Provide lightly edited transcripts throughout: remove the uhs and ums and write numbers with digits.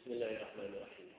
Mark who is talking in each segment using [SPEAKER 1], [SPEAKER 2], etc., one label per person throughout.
[SPEAKER 1] بسم الله الرحمن الرحيم.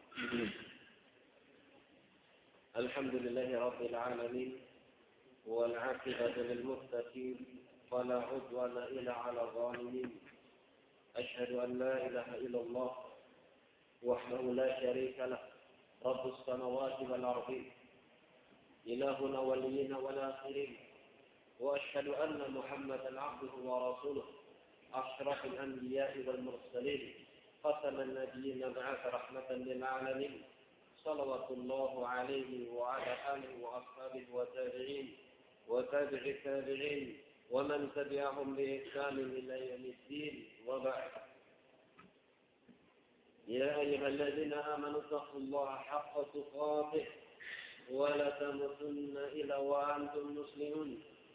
[SPEAKER 1] الحمد لله رب العالمين والعاقبة للمتقين ولا عدوان إلا على الظالمين. أشهد أن لا إله إلا الله وحده لا شريك له رب السماوات والأرض إلهنا ولينا والآخرين. وأشهد أن محمدا عبده ورسوله أشرف الأنبياء والمرسلين ختم النبيين بعث رحمة للعالمين. صلوات الله عليه وعلى آله وأصحابه وتابعين وتابع التابعين ومن تبعهم بإحسان إلى يوم الدين. وبعد. يا أيها الذين آمنوا اتقوا الله حق تقاته ولا تموتن إلا وأنتم مسلمون.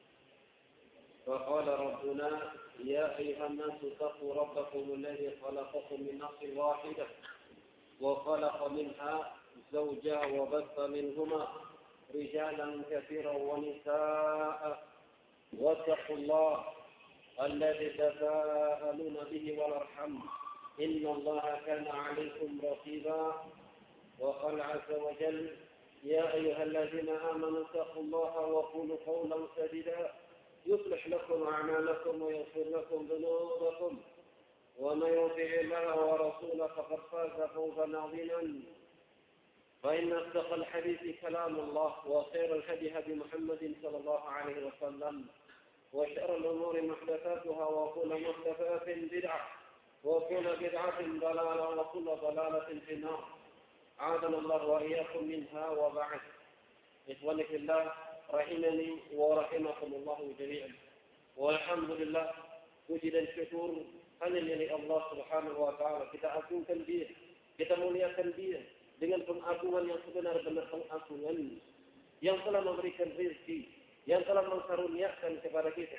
[SPEAKER 1] فقال ربنا يا أيها الناس اتقوا ربكم الذي خلقكم من نفس واحدة وخلق منها زوجها وبث منهما رجالا كثيرا ونساء واتقوا الله الذي تساءلون به والأرحام إن الله كان عليكم رقيبا. وقال عز وجل يا أيها الذين آمنوا اتقوا الله وقولوا قولا سديدا يصلح لكم أعمالكم ويغفر لكم ذنوبكم ومن يطع الله ورسوله فقد فاز فوزا عظيما. فإن أصدق الحديث كلام الله وخير الهدي هدي محمد صلى الله عليه وسلم وشر الأمور محدثاتها وكل محدثات بدعة وكل بدعة ضلالة وكل ضلالة في النار. أعاذنا الله وإياكم منها. وبعد. إخواني في الله rahimani wa rahimakumullah jami'an. Walhamdulillah, puji dan syukur hanya milik Allah Subhanahu wa taala. Kita agungkan Dia, kita muliakan Dia dengan pengagungan yang sebenar-benar pengagungan, yang telah memberikan rezeki, yang telah mengkaruniakan kepada kita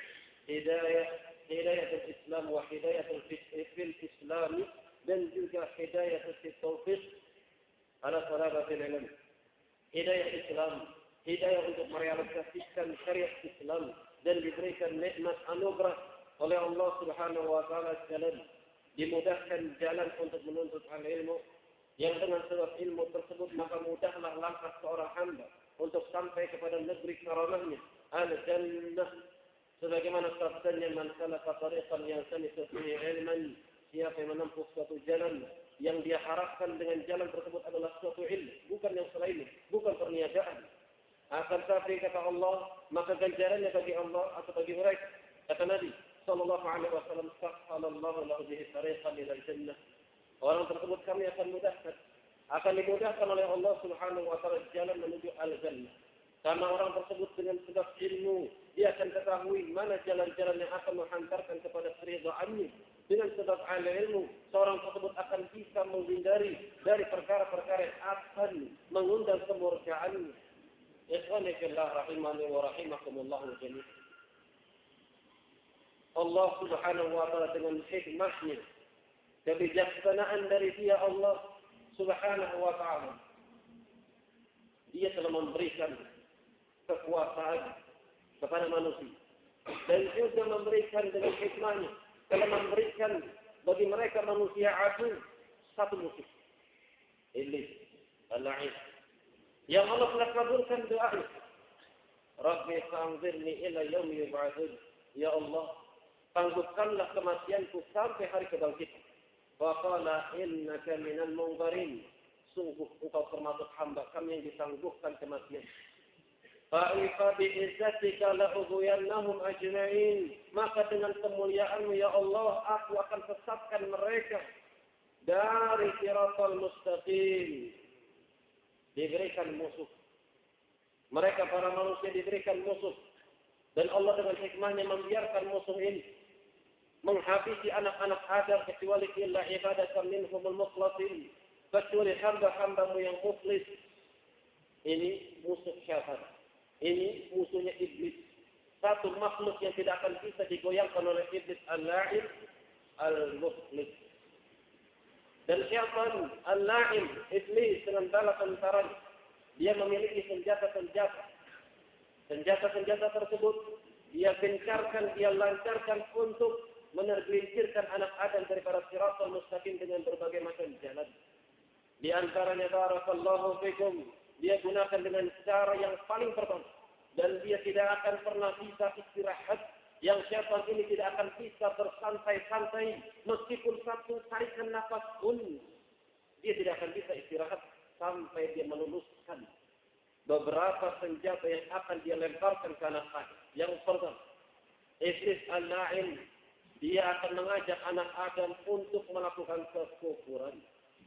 [SPEAKER 1] hidayah Islam wa hidayah fil Islam, dan juga hidayah taufiq ala salabatil ilm. Hidayah Islam, hidayah untuk merealisasikan syariat Islam dan diberikan nikmat anugerah oleh Allah Subhanahu wa taala sekalian, dimudahkan jalan untuk menuntut ilmu, yang dengan sebab ilmu tersebut maka mudahlah langkah seorang hamba untuk sampai kepada negeri karamahnya al-jannah, sebagaimana sabdanya man salaka tariqan yaltamisu fihi ilman, siapa yang menempuh suatu jalan yang dia harapkan dengan jalan tersebut adalah suatu ilmu, bukan yang selainnya, bukan perniagaan. Akan tetapi kata Allah, maka ganjarannya bagi Allah atau bagi mereka. Kata Nabi sallallahu alaihi wasallam, "Sahhalallahu lahu bihi tariqan ila jannah." Orang tersebut kami akan dimudahkan oleh Allah Subhanahu wa taala jalan menuju al-jannah. Karena orang tersebut dengan sebab ilmu, dia akan ketahui mana jalan-jalan yang akan menghantarkan kepada keridhaannya. Dengan sebab ilmu, seorang tersebut akan bisa menghindari dari perkara-perkara yang akan mengundang kemurkaannya. Ikhwani fillah rahimani wa rahimakumullah jami'an. Allah Subhanahu wa taala dengan hikmahnya, kebijaksanaan dari Dia Allah Subhanahu wa taala, Dia telah memberikan kekuasaan kepada manusia dan juga memberikan dengan hikmahnya, telah memberikan bagi mereka manusia adu satu musuh, iblis al-la'in, yang Allah telah kabulkan doanya. Rabbi fa'anzirni ila yaumi yub'atsun. Ya Allah, tanggupkanlah kematianku sampai hari kebangkitan. Wa qala innaka minal munzirin. Sungguh engkau termasuk hamba kami yang ditangguhkan kematian. Fa'ifa bi'izzatika la'ughwiyannahum ajma'in. Maka dengan kemuliaanmu ya Allah, aku akan sesatkan mereka dari siratal mustaqim. Diberikan musuh. Mereka para manusia diberikan musuh. Dan Allah dengan hikmahnya membiarkan musuh ini menghabisi anak-anak Adam kecuali illa ibadatan minhumul mukhlasin. Kecuali hamba-hambamu yang mukhlis. Ini musuh syaitan. Ini musuhnya iblis. Satu makhluk yang tidak akan bisa digoyangkan oleh iblis al-la'in al-mukhlis. Dan syaitan al-la'in iblis dengan bala tentaranya, dia memiliki senjata-senjata. Senjata-senjata tersebut dia gencarkan, dia lancarkan untuk menergelincirkan anak Adam daripada siratal mustaqim dengan berbagai macam jalan. Di antaranya barakallahu fikum, dia gunakan dengan cara yang paling pertama. Dan dia tidak akan pernah bisa istirahat. Yang syaitan ini tidak akan bisa bersantai-santai. Meskipun satu tarikan nafas pun, dia tidak akan bisa istirahat sampai dia meluluskan beberapa senjata yang akan dia lemparkan ke anak Adam. Yang pertama, Iblis al-la'in, dia akan mengajak anak Adam untuk melakukan kekufuran.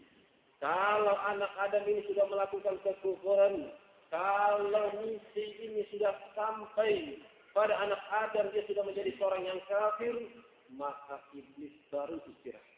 [SPEAKER 1] Kalau anak Adam ini sudah melakukan kekufuran, kalau misi ini sudah sampai pada anak Adam, dia sudah menjadi seorang yang kafir, maka iblis baru istirahat.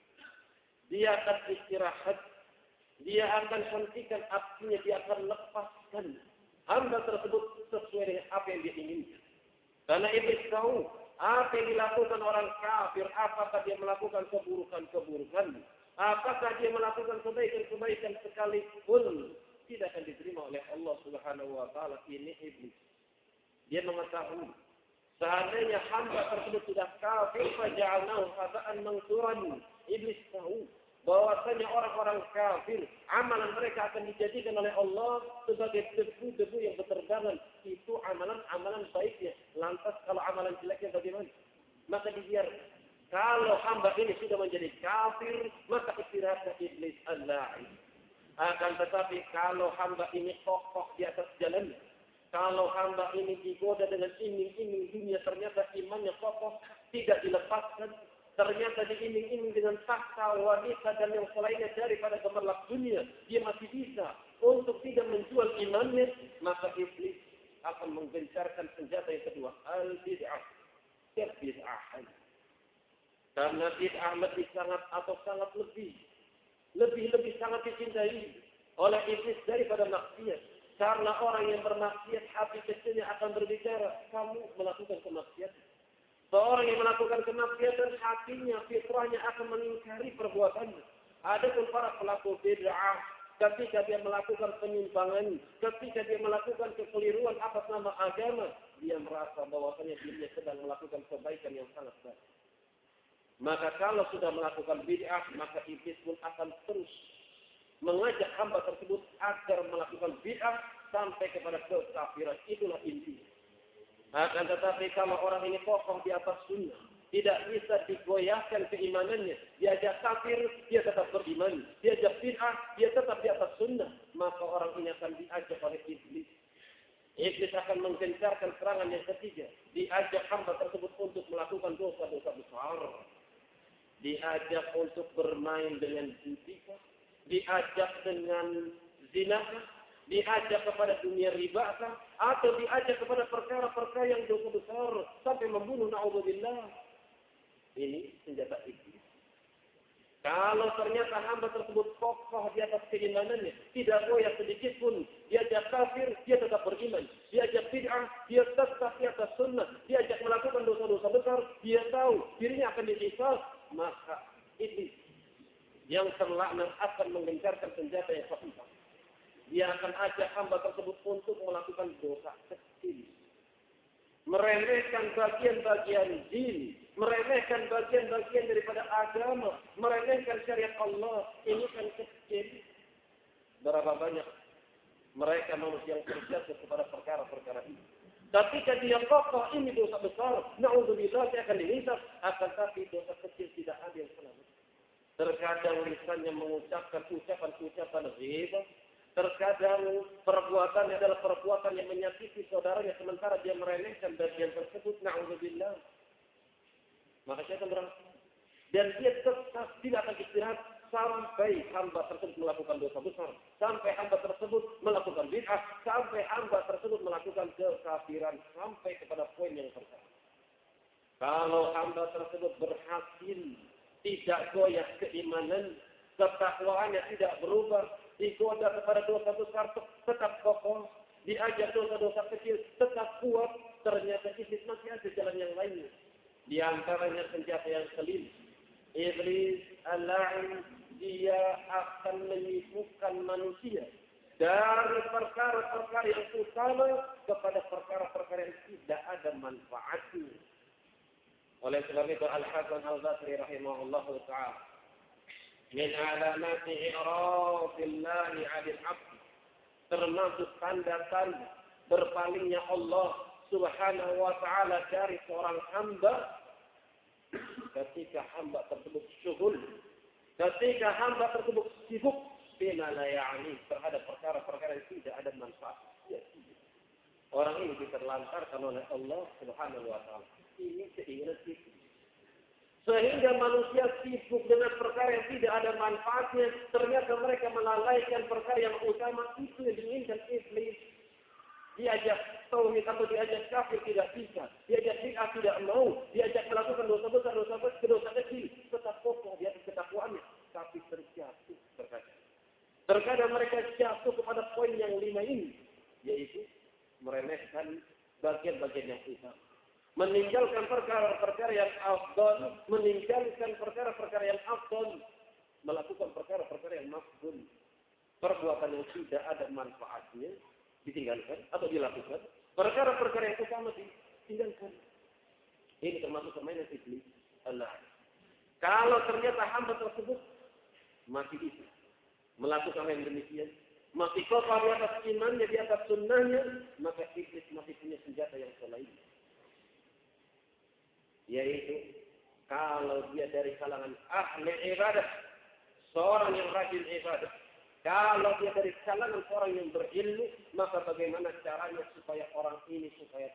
[SPEAKER 1] Dia akan istirahat, dia akan hentikan apinya, dia akan lepaskan hamba tersebut sesuai dengan apa yang dia inginkan. Karena iblis tahu apa yang dilakukan orang kafir, apakah dia melakukan keburukan-keburukan, apakah dia melakukan kebaikan-kebaikan sekalipun, tidak akan diterima oleh Allah Subhanahu wa taala. Ini iblis. Dia mengetahui seandainya hamba tersebut sudah kafir, faja'alnahu haba'an mansuran. Iblis tahu bahwasanya orang-orang kafir, amalan mereka akan dijadikan oleh Allah sebagai debu-debu yang berterbangan. Itu amalan-amalan baiknya. Lantas kalau amalan jeleknya bagaimana? Maka dibiarkan. Kalau hamba ini sudah menjadi kafir, maka istirahat iblis al-la'in. Akan tetapi kalau hamba ini kokoh di atas jalan, kalau hamba ini digoda dengan iming-iming dunia, ternyata imannya kokoh, tidak dilepaskan, ternyata diiming-iming dengan tahta, wanita, dan yang selainnya daripada gemerlap dunia, dia masih bisa untuk tidak menjual imannya, maka iblis akan menggencarkan senjata yang kedua, al-bid'ah, kebid'ahan. Karena bid'ah lebih sangat atau sangat lebih sangat dicintai oleh iblis daripada maksiat. Karena orang yang bermaksiat, hati kecilnya akan berbicara, kamu melakukan kemaksiatan. Seorang yang melakukan kemaksiatan, hatinya, fitrahnya akan mengingkari perbuatannya. Adapun para pelaku bid'ah, ketika dia melakukan penyimpangan, ketika dia melakukan kekeliruan atas nama agama, dia merasa bahwasanya dirinya sedang melakukan kebaikan yang sangat baik. Maka kalau sudah melakukan bid'ah, maka iblis pun akan terus mengajak hamba tersebut agar melakukan bid'ah sampai kepada kekafiran. Itulah intinya. Akan tetapi kalau orang ini kokoh di atas sunnah, tidak bisa digoyahkan keimanannya, diajak kafir, dia tetap beriman, diajak bid'ah, dia tetap di atas sunnah, maka orang ini akan diajak oleh iblis. Iblis akan menggencarkan serangan yang ketiga, diajak hamba tersebut untuk melakukan dosa-dosa besar. Diajak untuk bermain dengan judi, diajak dengan zina, diajak kepada dunia riba, atau diajak kepada perkara-perkara yang dosa besar sampai membunuh, na'udzubillah. Ini senjata iblis. Kalau ternyata hamba tersebut kokoh di atas keimanannya, tidak goyah sedikit pun, diajak kafir, dia tetap beriman. Diajak bid'ah, dia tetap di atas sunnah. Diajak melakukan dosa-dosa besar, dia tahu dirinya akan dihisab. Maka iblis yang terlaknat akan menggencarkan senjata yang keempat. Dia akan ajak hamba tersebut untuk melakukan dosa kecil, meremehkan bagian-bagian din, meremehkan bagian-bagian daripada agama, meremehkan syariat Allah. Ini kan kecil. Berapa banyak mereka manusia yang terjatuh kepada perkara-perkara ini. Tapi ketika dia kokoh, ini dosa besar, na'udzubillah, saya akan dihisab. Akan tapi dosa kecil tidak ada yang selamat. Terkadang lisannya mengucapkan ucapan-ucapan ghibah. Terkadang perbuatannya adalah perbuatan yang menyakiti saudaranya, sementara dia meremehkan bagian tersebut, na'udzubillah. Maka saya akan berangkat. Dan dia tetap tidak akan istirahat sampai hamba tersebut melakukan dosa besar, sampai hamba tersebut melakukan bid'ah, sampai hamba tersebut melakukan kekafiran, sampai kepada poin yang pertama. Kalau hamba tersebut berhasil tidak goyah keimanan, ketakwaannya tidak berubah, digoda kepada dosa besar tetap kokoh, diajak dosa-dosa kecil tetap kuat, ternyata iblis masih ada jalan yang lainnya. Di antaranya senjata yang kelima. Iblis al-la'in, dia akan menyibukkan manusia dari perkara-perkara yang utama kepada perkara-perkara yang tidak ada manfaatnya. Oleh sebab itu Al-Hasan Al-Basri rahimahullah ta'ala, min alamati i'radillahi 'anil 'abd, termasuk tanda-tanda berpalingnya Allah Subhanahu wa taala dari seorang hamba ketika hamba tersebut syughul, ketika hamba tersebut sibuk bima la ya'ni, terhadap perkara-perkara yang tidak ada manfaat. Ya, orang ini diterlantarkan oleh Allah Subhanahu wa taala. Ini keinginan kita. Sehingga manusia sibuk dengan perkara yang tidak ada manfaatnya, ternyata mereka melalaikan perkara yang utama. Itu yang diinginkan iblis. Diajak tauhid atau diajak kafir tidak bisa, diajak bid'ah tidak mau, diajak melakukan dosa besar, dosa kecil, tetap kokoh di atas ketakwaannya, tapi terjatuh terkadang. Terkadang mereka jatuh kepada poin yang 5 ini, yaitu meremehkan bagian-bagian yang utama, meninggalkan perkara-perkara yang afdal, meninggalkan perkara-perkara yang afdal, melakukan perkara-perkara yang mafdul, perbuatan yang tidak ada manfaatnya ditinggalkan atau dilakukan, perkara-perkara yang utama ditinggalkan. Ini termasuk permainan iblis. Allah. Kalau ternyata hamba tersebut masih bisa melakukan yang demikian, masih kokoh di atas imannya, di atas sunnahnya, maka iblis masih punya senjata yang selain. Yaitu kalau dia dari kalangan ahli ibadah, seorang yang rajin ibadah, kalau dia dari kalangan orang yang berilmu, maka bagaimana caranya supaya orang ini supaya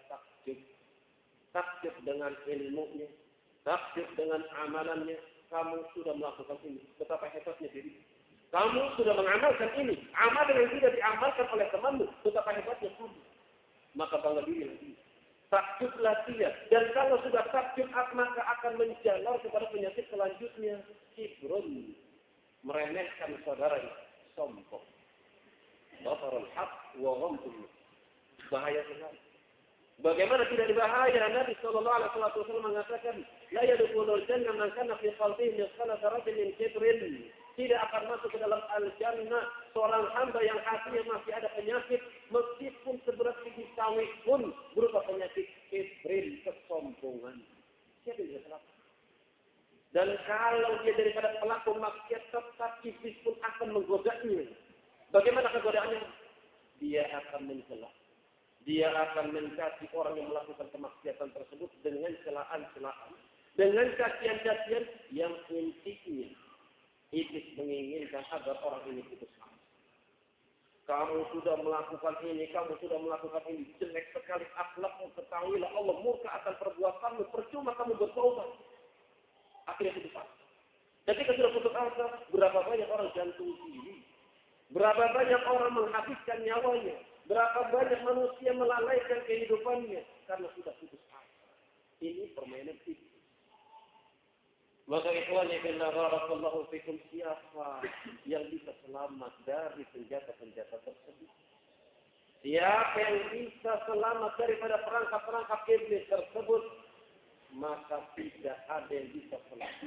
[SPEAKER 1] takjub dengan ilmunya, takjub dengan amalannya. Kamu sudah melakukan ini, betapa hebatnya diri. Kamu sudah mengamalkan ini, amalan yang tidak diamalkan oleh temanmu, betapa hebatnya kamu. Maka bangga diri lagi. Takjublah dia, dan kalau sudah takjub maka akan menjalar kepada penyakit selanjutnya, kibrun, meremehkan saudaranya, sombong. Batarul haq wa ghamtul. Bahaya sekali. Bagaimana tidak dibahaya? Nabi sallallahu alaihi wasallam mengatakan, la yadkhulul jannah man kana fi qalbihi mithqala dzarratin min kibrin. Tidak akan masuk ke dalam al-jannah seorang hamba yang hatinya masih ada penyakit, meskipun seberat biji sawi pun berupa penyakit kibrin, kesombongan. Siapa yang salah? Dan kalau dia daripada pelaku maksiat, tetap iblis pun akan menggodanya. Bagaimana kegodaannya? Dia akan mencela. Dia akan mencaci orang yang melakukan kemaksiatan tersebut dengan celaan-celaan, dengan cacian-cacian yang intinya iblis menginginkan agar orang ini putus asa. Kamu sudah melakukan ini, kamu sudah melakukan ini, jelek sekali akhlakmu, ketahuilah Allah murka akan perbuatanmu, percuma kamu bertobat. Akhirnya putus asa. Ketika sudah putus asa, berapa banyak orang jantung diri, berapa banyak orang menghabiskan nyawanya, berapa banyak manusia melalaikan kehidupannya karena sudah putus asa. Ini permainan iblis. Maka ikhwani fillah barakallahu fikum, siapa yang bisa selamat dari senjata-senjata tersebut? Siapa yang bisa selamat daripada perangkap-perangkap iblis tersebut? Maka tidak ada yang bisa selamat.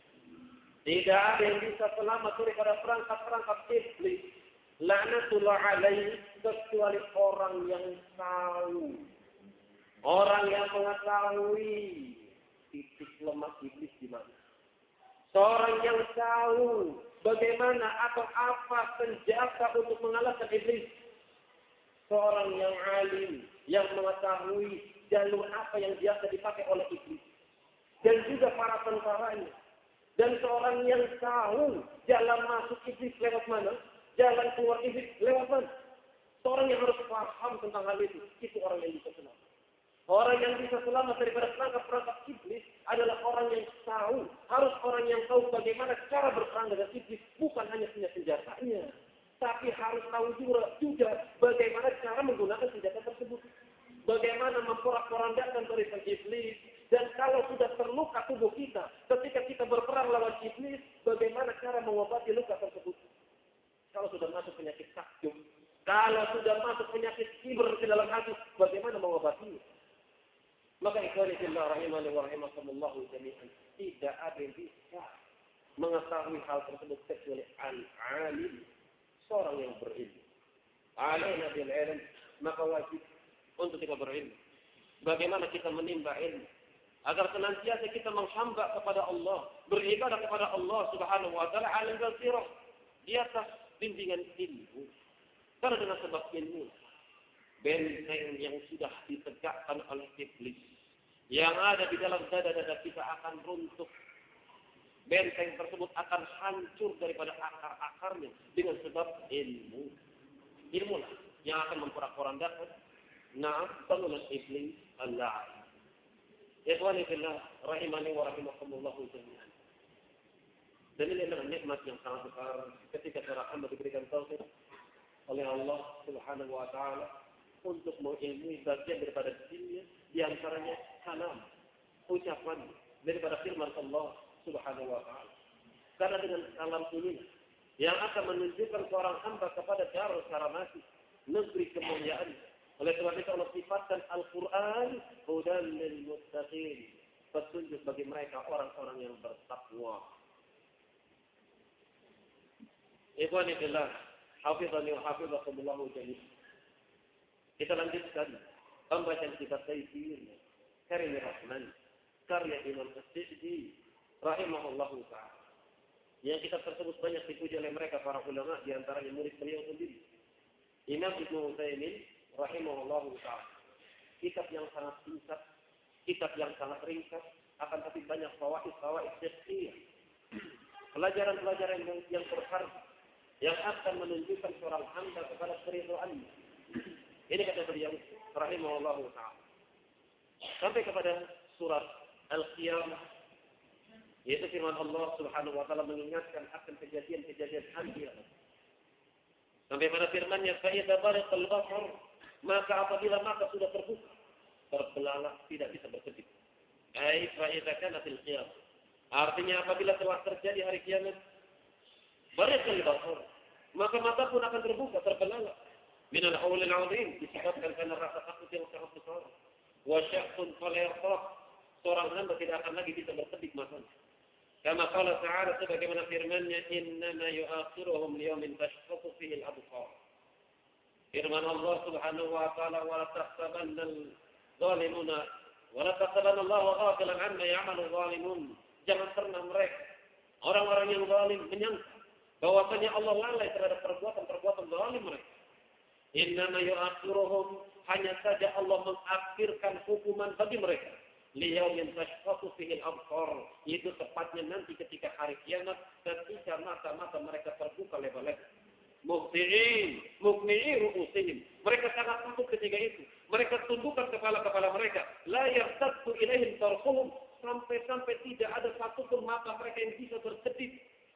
[SPEAKER 1] Tidak ada yang bisa selamat daripada perangkap-perangkap iblis. La'natullah alaihi, kecuali orang yang tahu. Orang yang mengetahui titik lemah iblis di mana. Seorang yang tahu bagaimana atau apa senjata untuk mengalahkan iblis. Seorang yang alim, yang mengetahui jalur apa yang biasa dipakai oleh iblis. Dan juga para tentaranya. Dan seorang yang tahu jalan masuk iblis lewat mana, jalan keluar iblis lewat mana. Seorang yang harus paham tentang hal itu orang yang bisa selamat. Orang yang bisa selamat daripada perangkap-perangkap iblis adalah orang yang tahu. Harus orang yang tahu bagaimana cara berperang dengan iblis. Bukan hanya punya senjatanya. Tapi harus tahu juga bagaimana cara menggunakan senjata tersebut. Bagaimana memporak-porandakan dari iblis. Dan kalau sudah terluka tubuh kita, ketika kita berperang lawan iblis, bagaimana cara mengobati luka tersebut. Kalau sudah masuk penyakit takjub, kalau sudah masuk penyakit kibr ke dalam hati, bagaimana mengobatinya? Maka ikhwani fillah rahimani wa rahimakumullah jami'an, tidak ada yang bisa mengetahui hal tersebut kecuali al-alim, seorang yang berilmu. Alaina bil ilm, maka wajib untuk kita berilmu. Bagaimana kita menimba ilmu agar senantiasa kita menghamba kepada Allah,
[SPEAKER 2] beribadah kepada Allah Subhanahu wa taala ala basirah, di atas bimbingan ilmu. Karena dengan sebab ilmu, benteng yang sudah ditegakkan oleh iblis yang ada di dalam dada-dada kita akan runtuh. Benteng tersebut akan hancur daripada akar-akarnya dengan sebab ilmu. Ilmu lah yang akan memporak-porandakan bangunan iblis Allah. Ikhwani fillah rahimani wa rahimakumullah jami'an. Dan ini adalah nikmat yang sangat besar ketika seorang hamba diberikan taufik oleh Allah Subhanahu wa taala untuk mengilmui bagian daripada dinnya, di antaranya kalam, ucapan daripada firman Allah Subhanahu wa taala. Karena dengan kalam ini yang akan menunjukkan seorang hamba kepada darul karamati, negeri kemuliaan. Oleh sebab itu Allah sifatkan Al-Quran hudan lil muttaqin, petunjuk bagi mereka orang-orang yang bertakwa. Ikhwani fillah, hafizani wa hafizakumullah jami'an. Kita lanjutkan pembacaan kitab Taisir Karimur Rahman karya Imam As-Sa'di rahimahullahu ta'ala. Yang kitab tersebut banyak dipuji oleh mereka para ulama, di antaranya murid beliau sendiri Imam Ibnu Utsaimin rahimahullahu ta'ala. Kitab yang sangat singkat, kitab yang sangat ringkas, akan tapi banyak fawaid fiqhiyah, pelajaran-pelajaran yang berharga yang akan menunjukkan seorang hamba kepada keridhaan. Ini kata beliau rahimahullahu ta'ala. Sampai kepada surat Al-Qiyamah, yaitu firman Allah Subhanahu wa taala mengingatkan akan kejadian-kejadian hari kiamat. Sampai pada firman-Nya, fa idza bariqal basar, maka apabila mata sudah terbuka, terbelalak, tidak bisa berkedip. Ai fa idza kanatil qiyamah. Artinya apabila telah terjadi hari kiamat, bariqal basar, maka mata pun akan terbuka, terbelalak. Minal haulil azim, disebabkan karena rasa takut yang sangat besar. Wa syaqqun fala yartaq, seorang hamba tidak akan lagi bisa berkedip matanya. Kama qala ta'ala, sebagaimana firman-Nya, innama yu'akhiruhum liyawmin tashkhatu fihi al-absar. Firman Allah Subhanahu wa ta'ala, wa la tahsabanna al-zalimuna wa la tahsabanna Allaha ghafilan 'amma ya'malu zalimun. Jangan pernah mereka orang-orang yang zalim menyangka bahwasanya Allah lalai terhadap perbuatan-perbuatan zalim mereka. Innama yu'akhiruhum, hanya saja Allah mengakhirkan hukuman bagi mereka. Liyaumin tashkhatu fihi al-absar, itu tepatnya nanti ketika hari kiamat, ketika mata-mata mereka terbuka lebar-lebar. Muqni'i ru'usihim, mereka sangat takut ketika itu. Mereka tundukkan kepala-kepala mereka. La yartaddu ilaihim tarfuhum, sampai-sampai tidak ada satupun mata mereka yang bisa berkedip.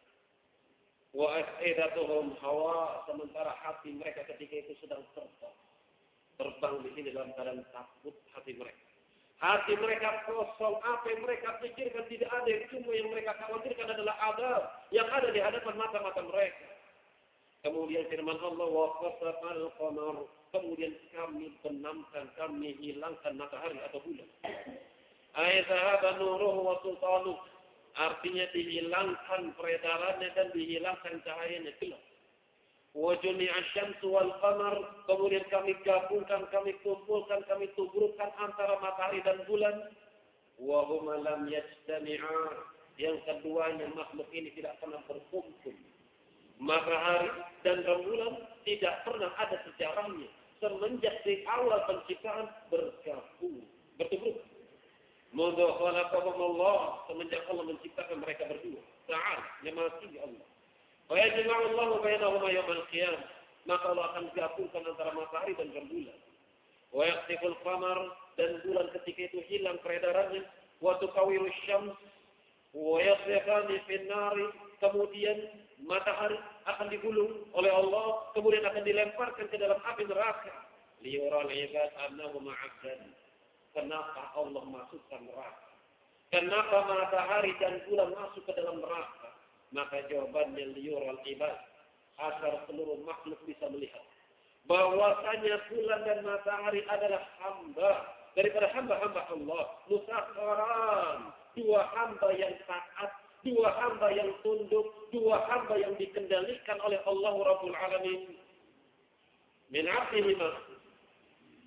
[SPEAKER 2] Wa afidatuhum hawa, sementara hati mereka ketika itu sedang terbang di sini dalam keadaan takut hati mereka. Hati mereka kosong, apa yang mereka pikirkan tidak ada, yang cuma yang mereka khawatirkan adalah azab yang ada di hadapan mata-mata mereka. Kemudian firman Allah, wa khasafal qamar, kemudian kami benamkan, kami hilangkan matahari atau bulan. Ay zahaba nuruhu wa sultanuh, artinya dihilangkan peredarannya dan dihilangkan cahayanya gelap. Wa jumi'a syamsu wal qamar, kemudian kami gabungkan, kami kumpulkan, kami tubrukkan antara matahari dan bulan. Wa huma lam yajtami'a, yang keduanya makhluk ini tidak pernah berkumpul. Matahari dan rembulan tidak pernah ada sejarahnya semenjak di awal penciptaan bergabung, bertubruk. Mundu khalaqahumullah, semenjak Allah menciptakan mereka berdua. Ta'ala, yang maha tinggi Allah. Wa yajma'u Allahu bainahuma yawmal qiyamah, maka Allah akan gabungkan antara matahari dan rembulan. Wa yaqtiful qamar, dan bulan ketika itu hilang peredarannya. Wa tuqawiru syams wa yasrifani fin nari, kemudian matahari akan digulung oleh Allah, kemudian akan dilemparkan ke dalam api neraka. Liyural ibad annahu ma'abdan. Kenapa Allah masukkan neraka? Kenapa matahari dan bulan masuk ke dalam neraka? Maka jawabannya liyural ibad, agar seluruh makhluk bisa melihat bahwasanya bulan dan matahari adalah hamba daripada hamba-hamba Allah. Musakharan, dua hamba yang taat, dua hamba yang tunduk, dua hamba yang dikendalikan oleh Allah Rabbul Alamin. Min abdihima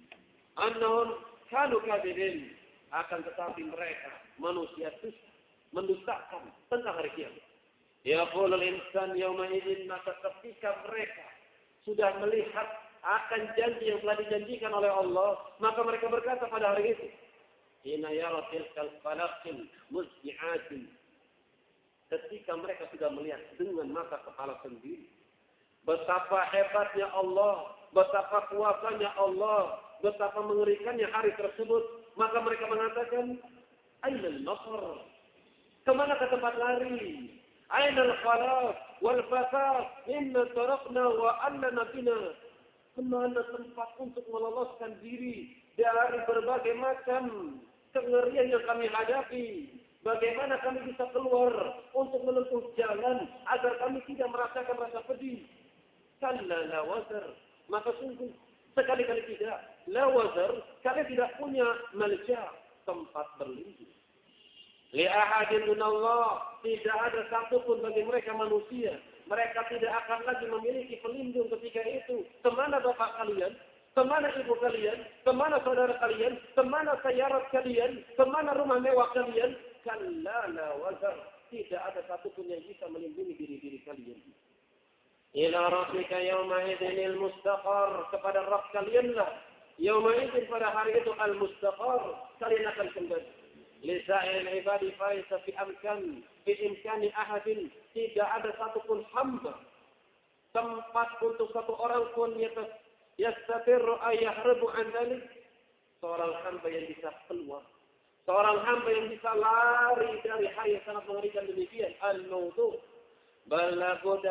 [SPEAKER 2] annahum kanu kabirin, akan tetapi mereka manusia dusta, mendustakan tentang hari kiamat. Yaqulul insan yawma idzin, maka ketika mereka sudah melihat akan janji yang telah dijanjikan oleh Allah, maka mereka berkata pada hari itu, hina yara tilkal falaqil muzbi'atin, ketika mereka sudah melihat dengan mata kepala sendiri betapa hebatnya Allah, betapa kuasanya Allah, betapa mengerikannya hari tersebut, maka mereka mengatakan, ainal mafar, kemana ke tempat lari? Ainal khalaq wal fasad inna tarakna wa annana bina. Kemana tempat untuk meloloskan diri dari berbagai macam kengerian yang kami hadapi? Bagaimana kami bisa keluar untuk menempuh jalan agar kami tidak merasakan rasa pedih? Kalla la wazar, maka sungguh sekali-kali tidak. La wazar, kalian tidak punya malja, tempat berlindung. Li'ahadin dunallah, tidak ada satupun bagi mereka manusia. Mereka tidak akan lagi memiliki pelindung ketika itu. Kemana bapak kalian? Kemana ibu kalian? Kemana saudara kalian? Kemana sayarat kalian? Kemana rumah mewah kalian? Kalla la wazar, tidak ada satupun yang bisa melindungi diri-diri kalian. Ila rabbika yawma idzinil mustaqar, kepada Rabb kalianlah yawma idzin, pada hari itu al-mustaqar, kalian akan kembali. Lisa'il ibadi faisa fi imkani ahadin, tidak ada satupun hamba, tempat untuk satu orang pun yastatirru ayyahrubu an dzalik, seorang hamba yang bisa keluar, seorang hamba yang bisa lari dari hari yang sangat mengerikan demikian, al-mawdu'. بل لابد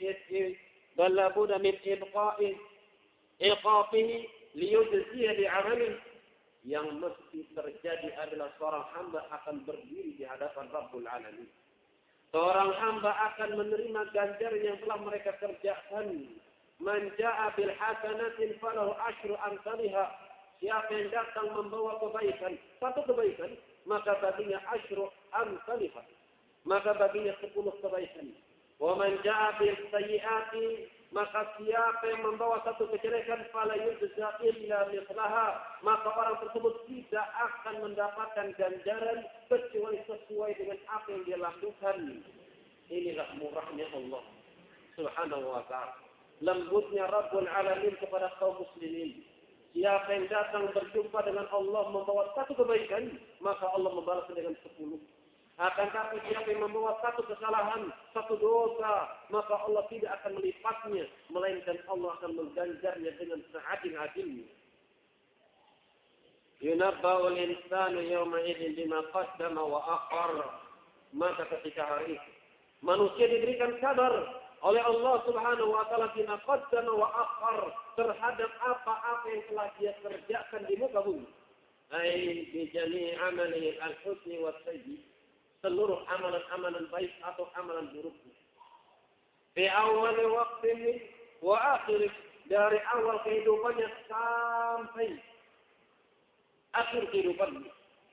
[SPEAKER 2] من إبقاء إيقافه ليجزي بعمله. Yang mesti terjadi adalah seorang hamba akan berdiri di hadapan Rabbul Alamin. Seorang hamba akan menerima ganjar yang telah mereka kerjakan. Man ja'a bil hasanatin falahu asyru amsalha. Siapa yang datang membawa kebaikan, satu kebaikan, maka baginya asyru amsalha, maka baginya 10 kebaikan. Wa man ja'a bil sayyi'ati, maka siapa yang membawa satu kejelekan, fala yujza illa mithlaha, maka orang tersebut tidak akan mendapatkan ganjaran kecuali sesuai dengan apa yang dia lakukan. Inilah murahnya Allah Subhanahu wa ta'ala, lembutnya Rabbul Alamin kepada kaum muslimin. Siapa yang datang berjumpa dengan Allah membawa satu kebaikan, maka Allah membalas dengan 10. Akan tapi siapa yang membawa satu kesalahan, satu dosa, maka Allah tidak akan melipatnya, melainkan Allah akan mengganjarnya dengan seadil-adilnya. Yunabba'ul insanu yawma idzin bima qaddama wa akhar. Maka ketika hari itu manusia diberikan kabar oleh Allah Subhanahu wa ta'ala bima qaddama wa akhar, terhadap apa-apa yang telah dia kerjakan di muka bumi. Ai bi jami' amalihi al-husni was sayyi, seluruh amalan-amalan baik atau amalan buruk. Fi awal waqtin wa akhir, dari awal kehidupannya sampai akhir kehidupannya.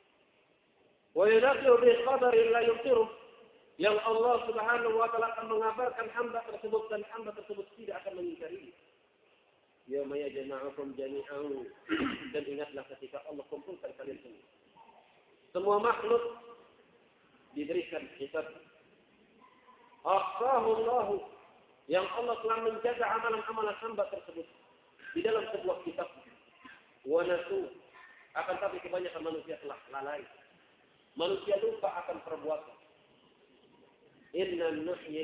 [SPEAKER 2] Wa yunabbi'u bi qadarin la yuqtiru, yang Allah Subhanahu wa ta'ala akan mengabarkan hamba tersebut dan hamba tersebut tidak akan mengingkari. Yauma yajma'ukum jami'an, dan ingatlah ketika Allah kumpulkan kalian semua. Semua makhluk diberikan kitab. Ahsahullahu, yang Allah telah menjaga amalan-amalan hamba tersebut di dalam sebuah kitab. Wa nasu, akan tapi kebanyakan manusia telah lalai. Manusia lupa akan perbuatan. Inna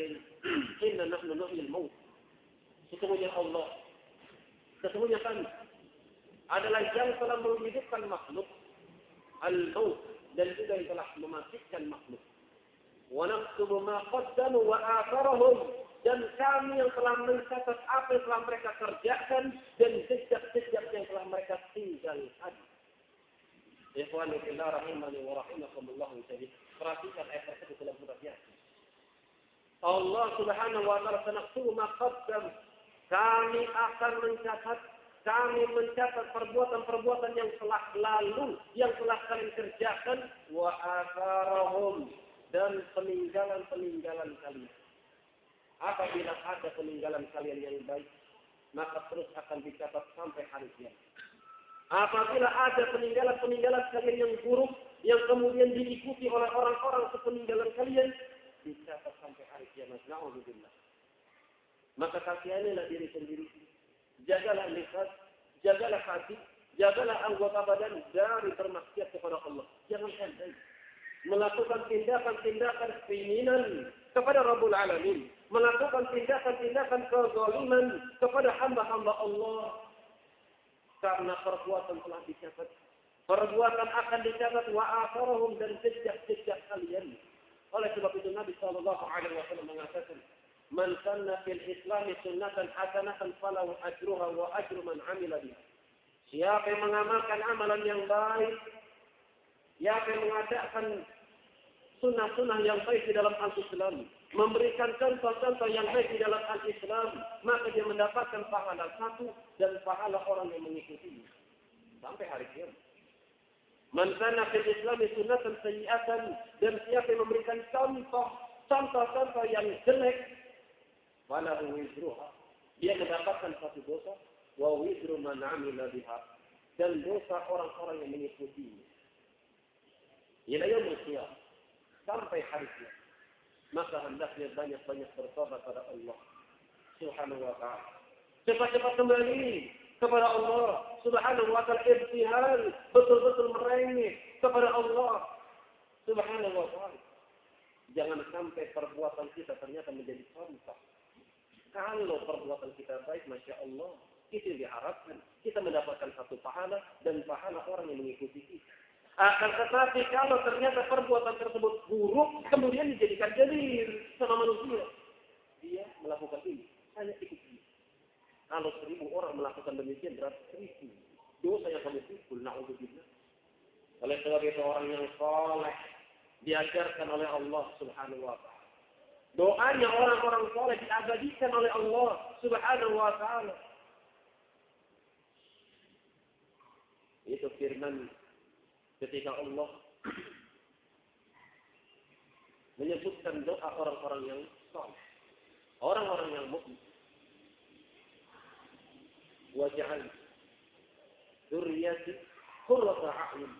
[SPEAKER 2] nahnu nuhyil maut. Sesungguhnya Allah, sesungguhnya kami adalah yang telah menghidupkan makhluk, al-maut, dan juga yang telah mematikan makhluk. Wa naktubu ma qaddamu wa atharahum, dan kami yang telah mencatat apa yang telah mereka kerjakan dan jejak-jejak yang telah mereka tinggalkan. Ikhwani fillah rahimani wa rahimakumullah jami'an. Perhatikan ayat tersebut dalam surat Yasin. Allah Subhanahu wa ta'ala, sanaktubu ma qaddam, kami akan mencatat, kami mencatat perbuatan-perbuatan yang telah lalu, yang telah kalian kerjakan, wa atharahum, dan peninggalan-peninggalan kalian. Apabila ada peninggalan kalian yang baik, maka terus akan dicatat sampai hari kiamat. Apabila ada peninggalan-peninggalan kalian yang buruk, yang kemudian diikuti oleh orang-orang sepeninggalan kalian, dicatat sampai hari kiamat. Na'udzubillah. Maka kasihanilah diri sendiri. Jagalah lisan, jagalah hati, jagalah anggota badan dari bermaksiat kepada Allah. Jangan sampai melakukan tindakan-tindakan keinginan kepada Rabbul Alamin, melakukan tindakan-tindakan kezaliman kepada hamba-hamba Allah. Karena perbuatan telah dicatat, perbuatan akan dicatat wa atharahum, dan jejak-jejak kalian. Oleh sebab itu Nabi sallallahu alaihi wasallam mengatakan, "Man sanna fil Islam sunnatan hasanatan falahu ajruha wa ajru man 'amila biha." Siapa yang mengamalkan amalan yang baik, siapa yang mengadakan sunnah-sunnah yang baik di dalam Al-Islam, memberikan contoh-contoh yang baik di dalam Al-Islam, maka dia mendapatkan pahala satu dan pahala orang yang mengikutinya sampai hari kiamat. Man sana fil Islam sunnatan sayyi'atan, dan siapa yang memberikan contoh-contoh yang jelek, walahu wizruha, dia mendapatkan satu dosa, wa wizru man 'amila biha, dan dosa orang-orang yang mengikutinya. Ila yaumil qiyamah, sampai hari kiamat. Maka hendaknya banyak-banyak bertobat pada Allah Subhanahu wa ta'ala. Cepat-cepat kembali kepada Allah Subhanahu wa ta'ala, ibtihal, betul-betul merengek kepada Allah Subhanahu wa ta'ala. Jangan sampai perbuatan kita ternyata menjadi contoh. Kalau perbuatan kita baik, Masya Allah, itu diharapkan kita mendapatkan satu pahala dan pahala orang yang mengikuti kita. Akan tetapi kalau ternyata perbuatan tersebut buruk, kemudian dijadikan dalil sama manusia, dia melakukan ini, hanya ikut dia. Kalau 1000 orang melakukan demikian, berarti 1000 dosa yang kami pikul. Na'udzubillah. Oleh sebab itu orang yang saleh diajarkan oleh Allah Subhanahu wa ta'ala. Doanya orang-orang saleh diabadikan oleh Allah Subhanahu wa ta'ala. Itu firman ketika Allah menyebutkan doa orang-orang yang saleh, orang-orang yang mukmin. Waj'al dzurriyyati qurrata a'yun.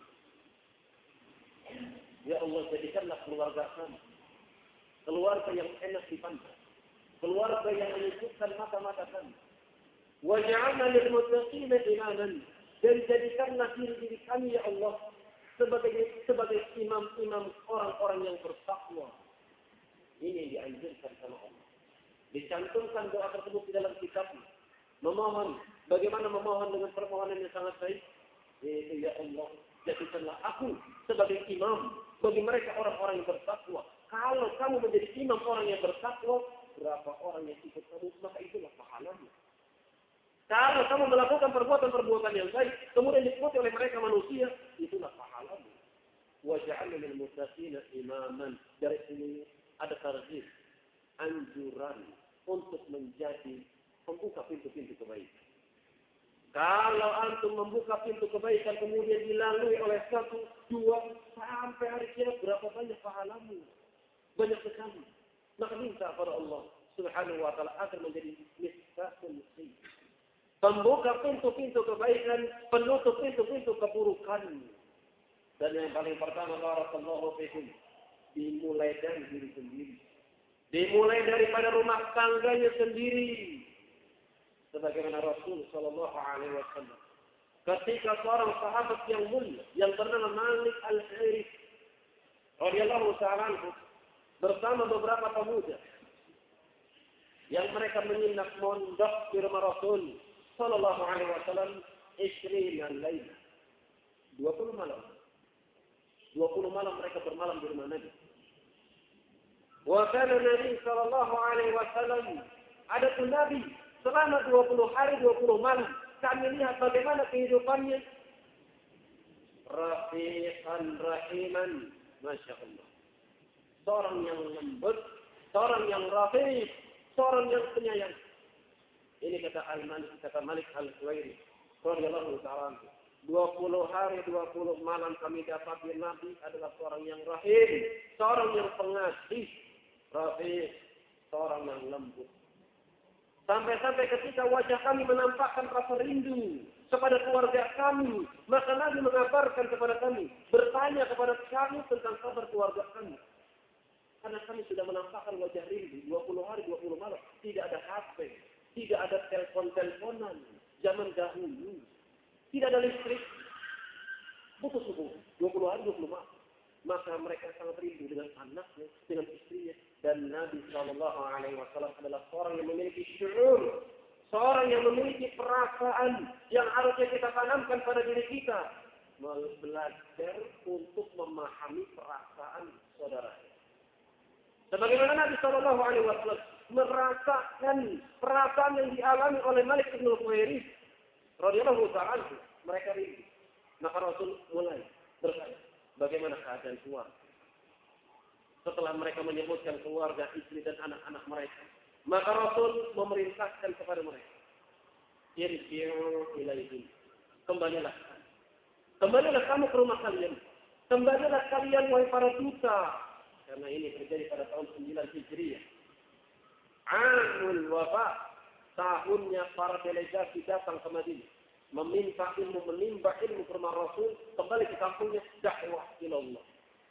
[SPEAKER 2] Ya Allah, jadikanlah keluarga kami keluarga yang enak dipandang, keluarga yang menyejukkan mata-mata kami. Waj'alna lil muttaqina imaman, dan jadikanlah diri kami ya Allah sebagai imam-imam orang-orang yang bertakwa. Ini yang dianjurkan sama Allah. Dicantumkan doa tersebut di dalam kitab. Memohon, bagaimana memohon dengan permohonan yang sangat baik. Ya Allah, jadikanlah aku sebagai imam bagi mereka orang-orang yang bertakwa. Kalau kamu menjadi imam orang yang bertakwa, berapa orang yang ikut kamu, maka itulah pahalamu. Kalau kamu melakukan perbuatan-perbuatan yang baik, kemudian diikuti oleh mereka manusia, itulah pahalamu. Waj'alna lil muttaqina imaman. Dari sini ada targhib, anjuran untuk menjadi pembuka pintu-pintu kebaikan. Kalau antum membuka pintu kebaikan kemudian dilalui oleh 1, 2, sampai hari kiamat, berapa banyak pahalamu? Banyak sekali. Maka minta kepada Allah Subhanahu wa ta'ala agar menjadi miftahul khair, pembuka pintu-pintu kebaikan, penutup pintu-pintu keburukan. Dan yang paling pertama, barakallahu fikum, dimulai dari diri sendiri. Dimulai daripada rumah tangganya sendiri. Sebagaimana Rasul sallallahu alaihi wasallam, ketika seorang sahabat yang mulia yang bernama Malik Al-Harith radhiyallahu ta'ala anhu bersama beberapa pemuda yang mereka menginap mondok di rumah Rasul sallallahu alaihi wasallam 20 laila, 20 malam. 20 malam mereka bermalam di rumah Nabi. Wa kana Nabi sallallahu alaihi wasallam, adapun Nabi selama 20 hari 20 malam, kami lihat bagaimana kehidupannya. Rafiqan rahiman, Masya Allah. Seorang yang lembut, seorang yang rafiq, seorang yang penyayang. Ini kata Malik Al-Huwairi radhiyallahu ta'ala. 20 hari 20 malam kami dapati Nabi adalah seorang yang rahim, seorang yang pengasih, rafiq, seorang yang lembut. Sampai-sampai ketika wajah kami menampakkan rasa rindu kepada keluarga kami. Maka Nabi mengabarkan kepada kami, bertanya kepada kami tentang kabar keluarga kami. Karena kami sudah menampakkan wajah rindu 20 hari 20 malam. Tidak ada HP, tidak ada telepon-teleponan zaman dahulu. Tidak ada listrik. Putus hubungan 20 hari 20 malam. Maka mereka sangat rindu dengan anaknya, dengan istrinya. Dan Nabi SAW adalah seorang yang memiliki syuur, seorang yang memiliki perasaan yang harusnya kita tanamkan pada diri kita. Belajar untuk memahami perasaan saudara. Sebagaimana Nabi SAW merasakan perasaan yang dialami oleh Malik bin Huwairis radhiyallahu ta'ala, mereka rindu. Maka Rasul mulai bertanya, bagaimana keadaan keluarga? Setelah mereka menyebutkan keluarga, istri dan anak-anak mereka, maka Rasul memerintahkan kepada mereka, irji'u ilaihim, kembalilah kamu ke rumah kalian, kembalilah kalian wahai para duta, karena ini terjadi pada tahun 9 Hijriah, Amul Wafa, tahunnya para delegasi datang ke Madinah, meminta ilmu, menimba ilmu ke rumah Rasul, kembali ke kampungnya, dakwah ilallah.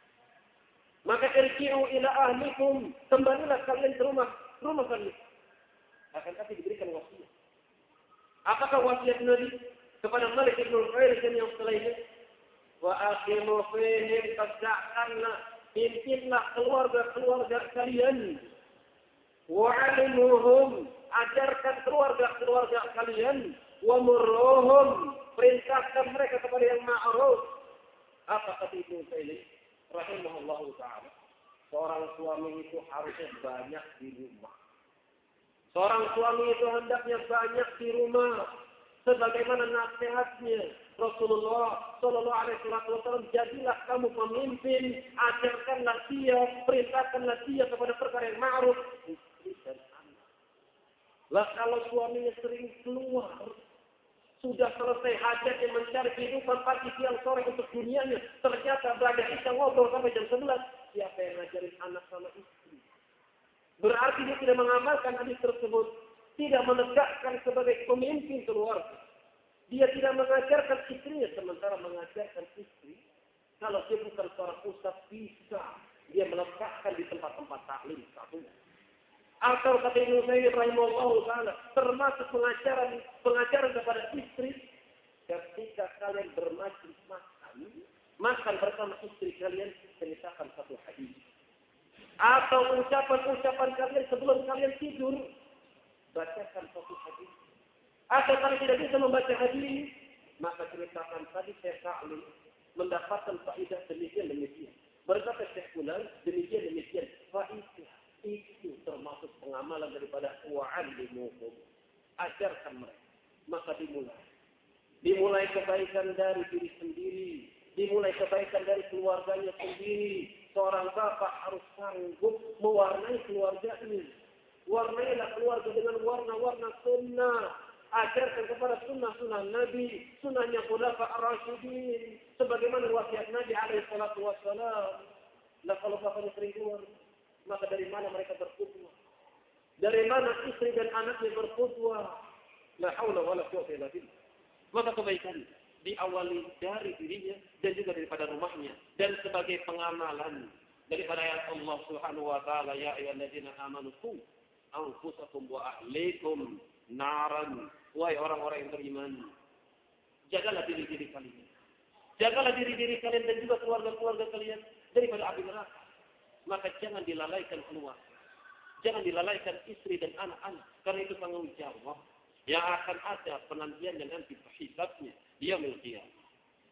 [SPEAKER 2] Maka irji'u ila ahlikum, kembalilah kalian ke rumah kalian. Akan tapi diberikan wasiat. Apakah wasiat Nabi kepada Malik bin Huwairis yang setelah ini? Wa aqimu fihim, tegakkanlah, pimpinlah keluarga kalian. Wa alimuhum, ajarkan keluarga kalian. Wa murruhum, perintahkan mereka kepada yang ma'ruf. Apa kata Ibnu Utsaimin rahimahullahu ta'ala? Seorang suami itu harusnya banyak di rumah. Seorang suami itu hendaknya banyak di rumah. Sebagaimana nasihatnya Rasulullah sallallahu alaihi wasallam, jadilah kamu pemimpin, ajarkanlah dia, perintahkanlah dia kepada perkara yang ma'ruf, istri dan anak. Lah kalau suaminya sering keluar, sudah selesai hajatnya mencari kehidupan pagi siang sore untuk dunianya, ternyata berada isya ngobrol sampai jam 11. Siapa yang ngajarin anak sama istri? Berarti dia tidak mengamalkan hadis tersebut, tidak menegakkan sebagai pemimpin keluarga. Dia tidak mengajarkan istrinya, sementara mengajarkan istri. Kalau dia bukan seorang ustaz, bisa dia meletakkan di tempat-tempat taklim satu. Atau kata Ibnu Utsaimin rahimahullahu taala, termasuk pengajaran kepada istri, ketika kalian bermajlis makan bersama istri kalian, ceritakan satu hadis. Atau ucapan-ucapan kalian sebelum kalian tidur, bacakan satu hadis. Atau kalau tidak bisa membaca hadis, maka ceritakan tadi saya taklim mendapatkan faedah demikian. Berkata Syekh Fulan demikian. Faedah itu termasuk pengamalan daripada wa'allimuhum. Ajarkan mereka. Maka dimulai kebaikan dari diri sendiri, dimulai kebaikan dari keluarganya sendiri. Seorang bapak harus sanggup mewarnai keluarganya. Warnailah keluarga dengan warna-warna sunnah. Ajarkan kepada sunnah-sunnah Nabi, sunnahnya khulafa ar-rasyidin, sebagaimana wasiat Nabi alaihi salatu wassalam. Nah kalau bapaknya sering keluar, maka dari mana mereka berqudwah? Dari mana istri dan anaknya berqudwah? La haula wala quwwata illa billah. Maka kebaikan diawali dari dirinya dan juga daripada rumahnya, dan sebagai pengamalan daripada ayat Allah Subhanahu wa taala, ya ayyuhalladzina amanu qu anfusakum wa ahlikum naran. Wahai orang-orang yang beriman, jagalah diri-diri kalian. Jagalah diri-diri kalian dan juga keluarga-keluarga kalian daripada api neraka. Maka jangan dilalaikan keluarga. Jangan dilalaikan istri dan anak-anak. Karena itu tanggung jawab yang akan ada penantian dan nanti hisabnya di yaumil qiyamah.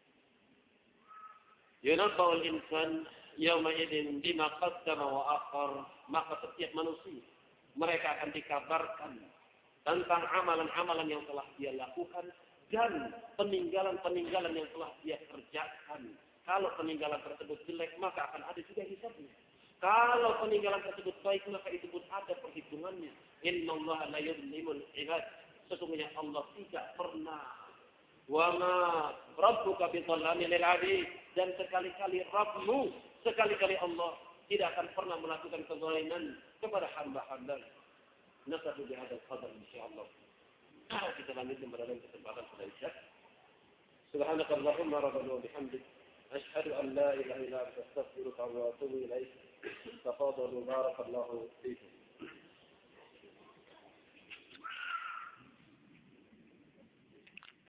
[SPEAKER 2] Yunabba'ul insan yawma idzin bima qaddama wa akhar. Maka setiap manusia mereka akan dikabarkan tentang amalan-amalan yang telah dia lakukan dan peninggalan-peninggalan yang telah dia kerjakan. Kalau peninggalan tersebut jelek, maka akan ada juga hisabnya. Kalau peninggalan tersebut baik, maka itu pun ada perhitungannya. Innallaha la yuzlimul ibad. Sesungguhnya Allah tidak pernah. Wa ma rabbuka bidzallamin lil 'abid. Dan sekali-kali Rabbmu, sekali-kali Allah tidak akan pernah melakukan kezaliman kepada hamba-hamba. Nasabih bihadzal qadar insyaallah. Kita lanjutkan pada kesempatan selanjutnya.
[SPEAKER 1] Subhanakallahumma rabbana wa bihamdik asyhadu an la ilaha illa anta astaghfiruka wa atubu ilaik. Tafadhalu barakallahu fiikum.